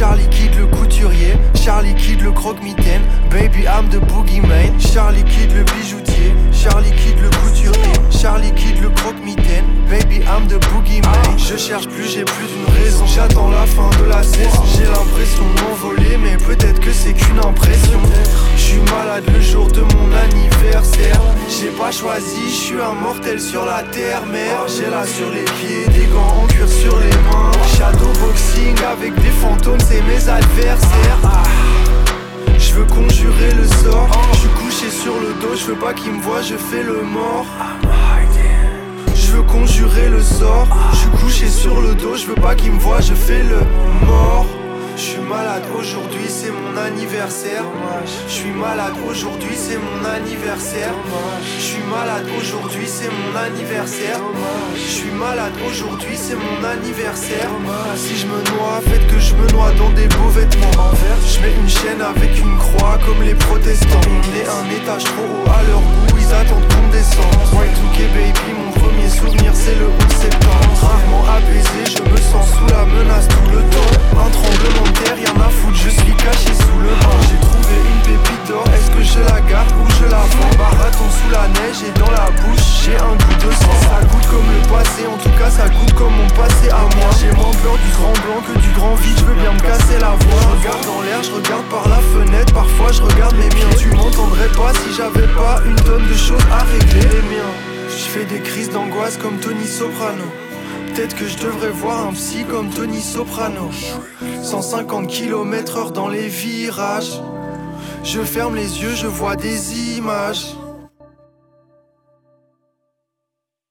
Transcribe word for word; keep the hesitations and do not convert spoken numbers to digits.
Charlie Kid le couturier, Charlie Kid le croque-mitaine, baby I'm the boogeyman. Charlie Kid le bijoutier, Charlie Kid le couturier, Charlie Kid le croque-mitaine, baby I'm the boogeyman. Je cherche plus, j'ai plus d'une raison, j'attends la fin de la saison. J'ai l'impression de m'envoler, mais peut-être que c'est qu'une impression. Je suis malade le jour de mon anniversaire. J'ai pas choisi, je suis un mortel sur la terre, merde. J'ai là sur les pieds, des gants en cuir sur les mains. Shadowboxing avec des fantômes, c'est mes adversaires. Je veux conjurer le sort. Je suis couché sur le dos, je veux pas qu'il me voie, je fais le mort. Je veux conjurer le sort. Je suis couché sur le dos, je veux pas qu'il me voie, je fais le mort. Je suis malade aujourd'hui, c'est mon anniversaire. Je suis malade aujourd'hui, c'est mon anniversaire. Je suis malade aujourd'hui, c'est mon anniversaire. Je suis malade aujourd'hui, c'est mon anniversaire. Si je me noie, faites que je me noie dans des beaux vêtements. Je mets une chaîne avec une croix comme les protestants. On est un étage trop haut à leur goût, ils attendent qu'on descende. Y deux K baby, mon premier souvenir c'est le onze septembre. Rarement apaisé, je me sens sous la menace tout le temps. Un tremblement de terre, rien à foutre, je suis caché sous le vent. J'ai trouvé une pépite d'or, est-ce que je la garde ou je la vends? Marathon sous la neige et dans la bouche, j'ai un goût de sang. Ça goûte comme le passé, en tout cas ça goûte comme mon passé à moi. J'ai moins peur du grand blanc que du grand vide, je veux bien me casser la voix. Je regarde dans l'air, je regarde par la fenêtre, parfois je regarde mes miens. Tu m'entendrais pas si j'avais pas une tonne de choses à régler. Les miens, je fais des crises d'angoisse comme Tony Soprano. Peut-être que je devrais voir un psy comme Tony Soprano. Cent cinquante kilomètres heure dans les virages. Je ferme les yeux, je vois des images.